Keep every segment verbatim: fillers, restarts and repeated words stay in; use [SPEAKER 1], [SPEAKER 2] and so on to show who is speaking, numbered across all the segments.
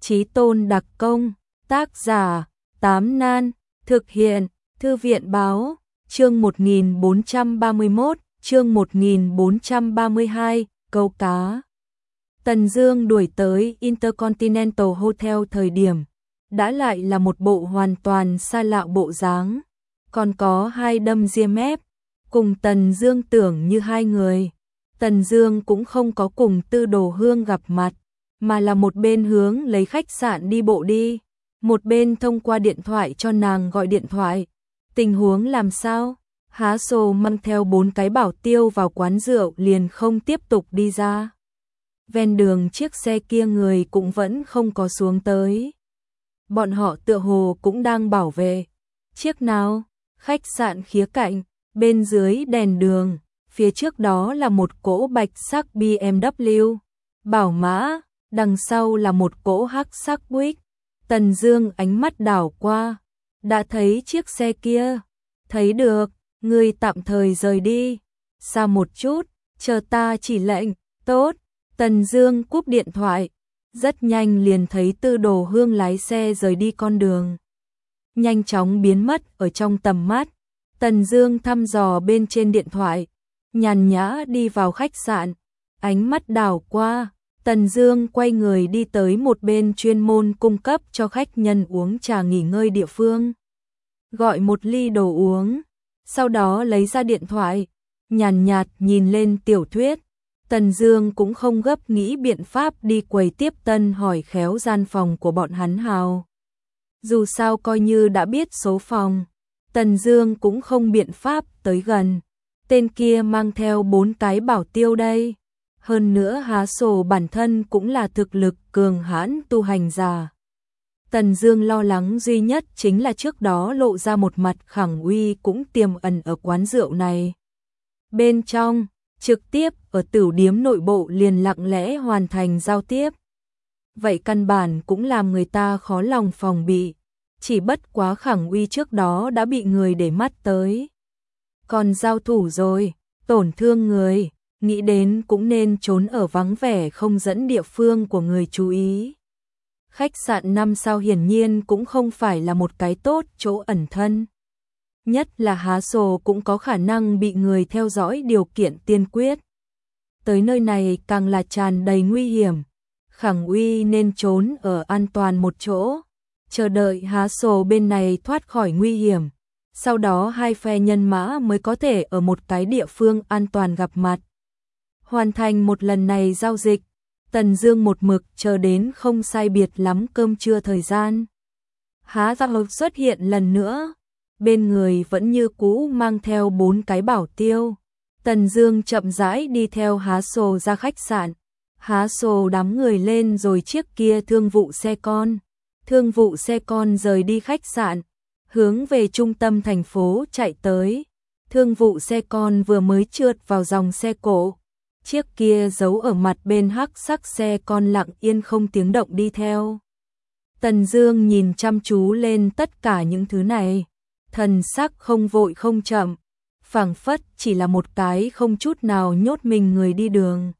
[SPEAKER 1] Chí tôn đặc công, tác giả, Tám Nan, thực hiện, Thư viện báo, chương một nghìn bốn trăm ba mươi mốt, chương một nghìn bốn trăm ba mươi hai, câu cá. Tần Dương đuổi tới Intercontinental Hotel thời điểm, đã lại là một bộ hoàn toàn xa lạ bộ dáng, còn có hai đâm ria mép, cùng Tần Dương tưởng như hai người. Tần Dương cũng không có cùng Tư Đồ Hương gặp mặt, mà là một bên hướng lấy khách sạn đi bộ đi, một bên thông qua điện thoại cho nàng gọi điện thoại. Tình huống làm sao? Há Sồ mang theo bốn cái bảo tiêu vào quán rượu liền không tiếp tục đi ra. Ven đường chiếc xe kia người cũng vẫn không có xuống tới. Bọn họ tựa hồ cũng đang bảo vệ. Chiếc nào? Khách sạn khía cạnh, bên dưới đèn đường, phía trước đó là một cỗ bạch sắc bê em vê, bảo mã, đằng sau là một cỗ hắc sắc Buick. Tần Dương ánh mắt đảo qua, đã thấy chiếc xe kia. Thấy được, ngươi tạm thời rời đi, xa một chút, chờ ta chỉ lệnh. Tốt. Tần Dương cúp điện thoại, rất nhanh liền thấy Tư Đồ Hương lái xe rời đi con đường, nhanh chóng biến mất ở trong tầm mắt. Tần Dương thăm dò bên trên điện thoại, nhàn nhã đi vào khách sạn, ánh mắt đảo qua, Tần Dương quay người đi tới một bên chuyên môn cung cấp cho khách nhân uống trà nghỉ ngơi địa phương, gọi một ly đồ uống, sau đó lấy ra điện thoại, nhàn nhạt nhìn lên tiểu thuyết. Tần Dương cũng không gấp nghĩ biện pháp đi quầy tiếp tân hỏi khéo gian phòng của bọn hắn hào. Dù sao coi như đã biết số phòng, Tần Dương cũng không biện pháp tới gần. Tên kia mang theo bốn cái bảo tiêu đây. Hơn nữa Há Sồ bản thân cũng là thực lực cường hãn tu hành giả. Tần Dương lo lắng duy nhất chính là trước đó lộ ra một mặt khẳng uy cũng tiềm ẩn ở quán rượu này. Bên trong, trực tiếp ở tửu điếm nội bộ liền lặng lẽ hoàn thành giao tiếp. Vậy căn bản cũng làm người ta khó lòng phòng bị, chỉ bất quá khẳng uy trước đó đã bị người để mắt tới. Còn giao thủ rồi, tổn thương người, nghĩ đến cũng nên trốn ở vắng vẻ không dẫn địa phương của người chú ý. Khách sạn năm sao hiển nhiên cũng không phải là một cái tốt chỗ ẩn thân. Nhất là Há Sồ cũng có khả năng bị người theo dõi điều kiện tiên quyết. Tới nơi này càng là tràn đầy nguy hiểm, khẳng uy nên trốn ở an toàn một chỗ, chờ đợi Há Sồ bên này thoát khỏi nguy hiểm. Sau đó hai phe nhân mã mới có thể ở một cái địa phương an toàn gặp mặt. Hoàn thành một lần này giao dịch, Tần Dương một mực chờ đến không sai biệt lắm cơm trưa thời gian. Há Gia Lộc xuất hiện lần nữa, bên người vẫn như cũ mang theo bốn cái bảo tiêu. Tần Dương chậm rãi đi theo Há Sồ ra khách sạn. Há Sồ đám người lên rồi chiếc kia thương vụ xe con. Thương vụ xe con rời đi khách sạn, hướng về trung tâm thành phố chạy tới. Thương vụ xe con vừa mới trượt vào dòng xe cộ, chiếc kia giấu ở mặt bên hắc sắc xe con lặng yên không tiếng động đi theo. Tần Dương nhìn chăm chú lên tất cả những thứ này, thần sắc không vội không chậm, phảng phất chỉ là một cái không chút nào nhốt mình người đi đường.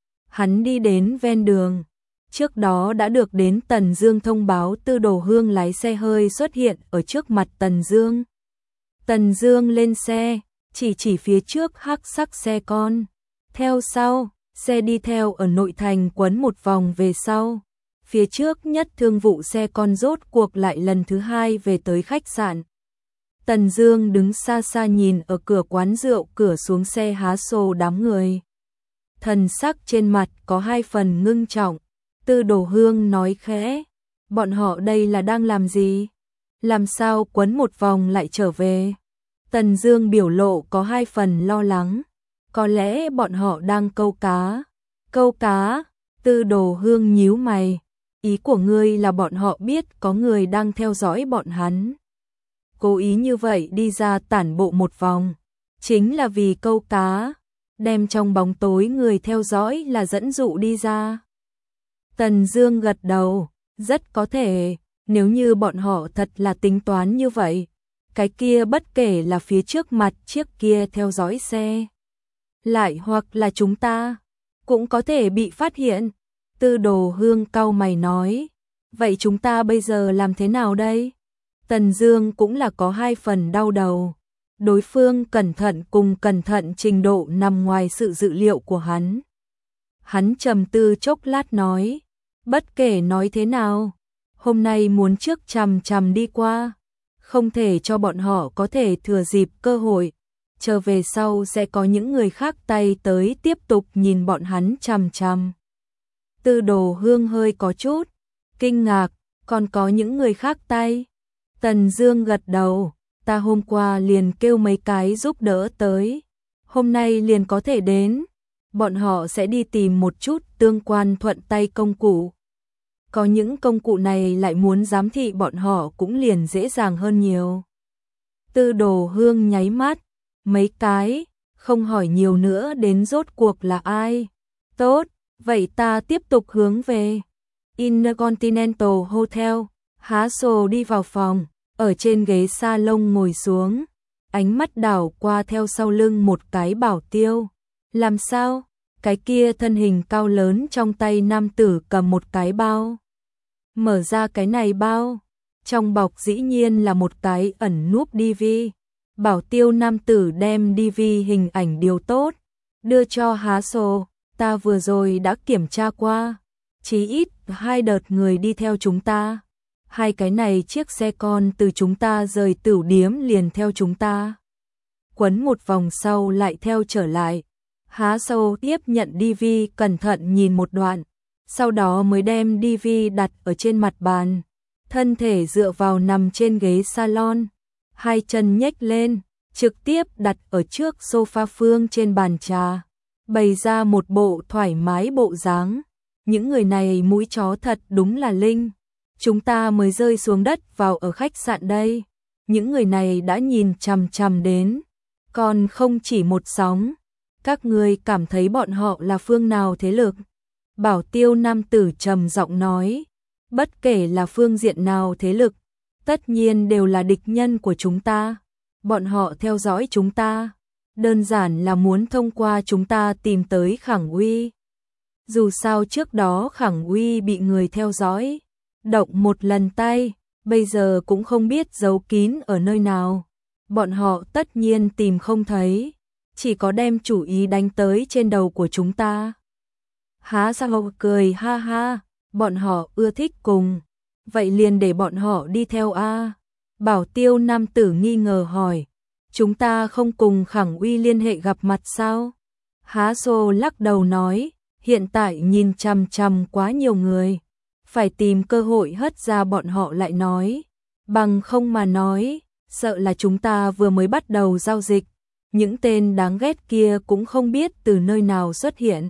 [SPEAKER 1] Hắn đi đến ven đường, trước đó đã được đến Tần Dương thông báo Tư Đồ Hương lái xe hơi xuất hiện ở trước mặt Tần Dương. Tần Dương lên xe, chỉ chỉ phía trước hắc sắc xe con. Theo sau, xe đi theo ở nội thành quấn một vòng về sau. Phía trước nhất thương vụ xe con rốt cuộc lại lần thứ hai về tới khách sạn. Tần Dương đứng xa xa nhìn ở cửa quán rượu cửa xuống xe Há Sồ đám người. Thần sắc trên mặt có hai phần ngưng trọng. Tư Đồ Hương nói khẽ, bọn họ đây là đang làm gì? Làm sao quấn một vòng lại trở về? Tần Dương biểu lộ có hai phần lo lắng. Có lẽ bọn họ đang câu cá. Câu cá? Tư Đồ Hương nhíu mày. Ý của ngươi là bọn họ biết có người đang theo dõi bọn hắn, cố ý như vậy đi ra tản bộ một vòng, chính là vì câu cá, đem trong bóng tối người theo dõi là dẫn dụ đi ra. Tần Dương gật đầu, rất có thể, nếu như bọn họ thật là tính toán như vậy, cái kia bất kể là phía trước mặt chiếc kia theo dõi xe, lại hoặc là chúng ta, cũng có thể bị phát hiện. Tư Đồ Hương cau mày nói, Vậy chúng ta bây giờ làm thế nào đây? Tần Dương cũng là có hai phần đau đầu. Đối phương cẩn thận cùng cẩn thận trình độ nằm ngoài sự dự liệu của hắn. Hắn trầm tư chốc lát nói, bất kể nói thế nào, hôm nay muốn trước chằm chằm đi qua, không thể cho bọn họ có thể thừa dịp cơ hội, chờ về sau sẽ có những người khác tay tới tiếp tục nhìn bọn hắn chằm chằm. Tư Đồ Hương hơi có chút kinh ngạc, còn có những người khác tay? Tần Dương gật đầu, ta hôm qua liền kêu mấy cái giúp đỡ tới, hôm nay liền có thể đến, bọn họ sẽ đi tìm một chút tương quan thuận tay công cụ. Có những công cụ này lại muốn giám thị bọn họ cũng liền dễ dàng hơn nhiều. Tư Đồ Hương nháy mắt, mấy cái, không hỏi nhiều nữa đến rốt cuộc là ai. Tốt, vậy ta tiếp tục hướng về Intercontinental Hotel. Há Sồ đi vào phòng, ở trên ghế salon ngồi xuống, ánh mắt đảo qua theo sau lưng một cái bảo tiêu. Làm sao? Cái kia thân hình cao lớn trong tay nam tử cầm một cái bao. Mở ra cái này bao, trong bọc dĩ nhiên là một cái ẩn núp đê vê. Bảo tiêu nam tử đem đê vê hình ảnh điều tốt, đưa cho Há Sồ, ta vừa rồi đã kiểm tra qua, chí ít hai đợt người đi theo chúng ta. Hai cái này chiếc xe con từ chúng ta rời tửu điếm liền theo chúng ta. Quấn một vòng sau lại theo trở lại. Há Sồ tiếp nhận đê vê cẩn thận nhìn một đoạn, sau đó mới đem đê vê đặt ở trên mặt bàn, thân thể dựa vào nằm trên ghế salon, hai chân nhếch lên, trực tiếp đặt ở trước sofa phương trên bàn trà, bày ra một bộ thoải mái bộ dáng. Những người này mũi chó thật đúng là linh. Chúng ta mới rơi xuống đất vào ở khách sạn đây, những người này đã nhìn chằm chằm đến, còn không chỉ một sóng. Các ngươi cảm thấy bọn họ là phương nào thế lực? Bảo tiêu nam tử trầm giọng nói, bất kể là phương diện nào thế lực, tất nhiên đều là địch nhân của chúng ta. Bọn họ theo dõi chúng ta, đơn giản là muốn thông qua chúng ta tìm tới Khẳng Uy. Dù sao trước đó Khẳng Uy bị người theo dõi, động một lần tay, bây giờ cũng không biết giấu kín ở nơi nào. Bọn họ tất nhiên tìm không thấy, chỉ có đem chủ ý đánh tới trên đầu của chúng ta. Há Sồ cười ha ha, bọn họ ưa thích cùng, vậy liền để bọn họ đi theo a. Bảo tiêu nam tử nghi ngờ hỏi, chúng ta không cùng Khẳng Uy liên hệ gặp mặt sao? Há Sồ lắc đầu nói, hiện tại nhìn chằm chằm quá nhiều người, phải tìm cơ hội hất ra bọn họ lại nói, bằng không mà nói, sợ là chúng ta vừa mới bắt đầu giao dịch, những tên đáng ghét kia cũng không biết từ nơi nào xuất hiện.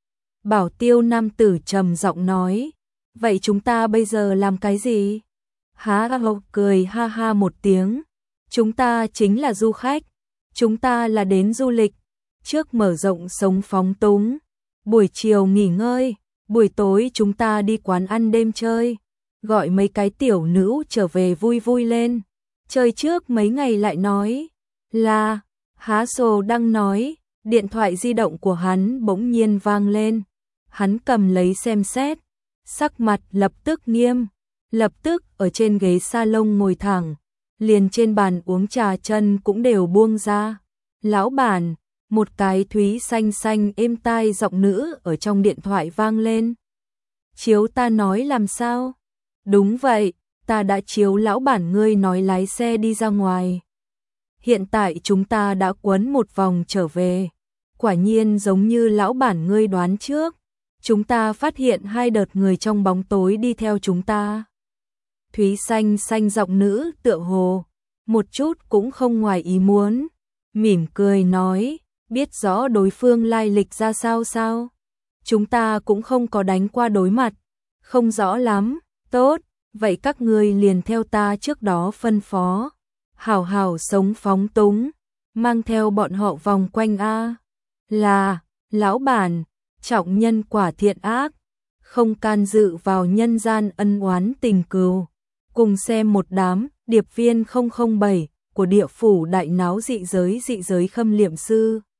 [SPEAKER 1] Bảo tiêu nam tử trầm giọng nói, vậy chúng ta bây giờ làm cái gì? Há Sồ cười ha ha một tiếng, chúng ta chính là du khách, chúng ta là đến du lịch, trước mở rộng sống phóng túng, buổi chiều nghỉ ngơi, buổi tối chúng ta đi quán ăn đêm chơi, gọi mấy cái tiểu nữ trở về vui vui lên. Chơi trước mấy ngày lại nói, là, Há Sồ đang nói, điện thoại di động của hắn bỗng nhiên vang lên. Hắn cầm lấy xem xét, sắc mặt lập tức nghiêm, lập tức ở trên ghế salon ngồi thẳng, liền trên bàn uống trà chân cũng đều buông ra. Lão bản, một cái thúy xanh xanh êm tai giọng nữ ở trong điện thoại vang lên. Chiếu ta nói làm sao? Đúng vậy, ta đã chiếu lão bản ngươi nói lái xe đi ra ngoài. Hiện tại chúng ta đã quấn một vòng trở về. Quả nhiên giống như lão bản ngươi đoán trước. Chúng ta phát hiện hai đợt người trong bóng tối đi theo chúng ta. Thúy xanh xanh giọng nữ tựa hồ, một chút cũng không ngoài ý muốn. Mỉm cười nói, biết rõ đối phương lai lịch ra sao sao? Chúng ta cũng không có đánh qua đối mặt. Không rõ lắm, tốt, vậy các ngươi liền theo ta trước đó phân phó. Hảo hảo sống phóng túng, mang theo bọn họ vòng quanh a. Là, lão bản, trọng nhân quả thiện ác, không can dự vào nhân gian ân oán tình cừu. Cùng xem một đám điệp viên không không bảy của địa phủ đại náo dị giới dị giới khâm liệm sư.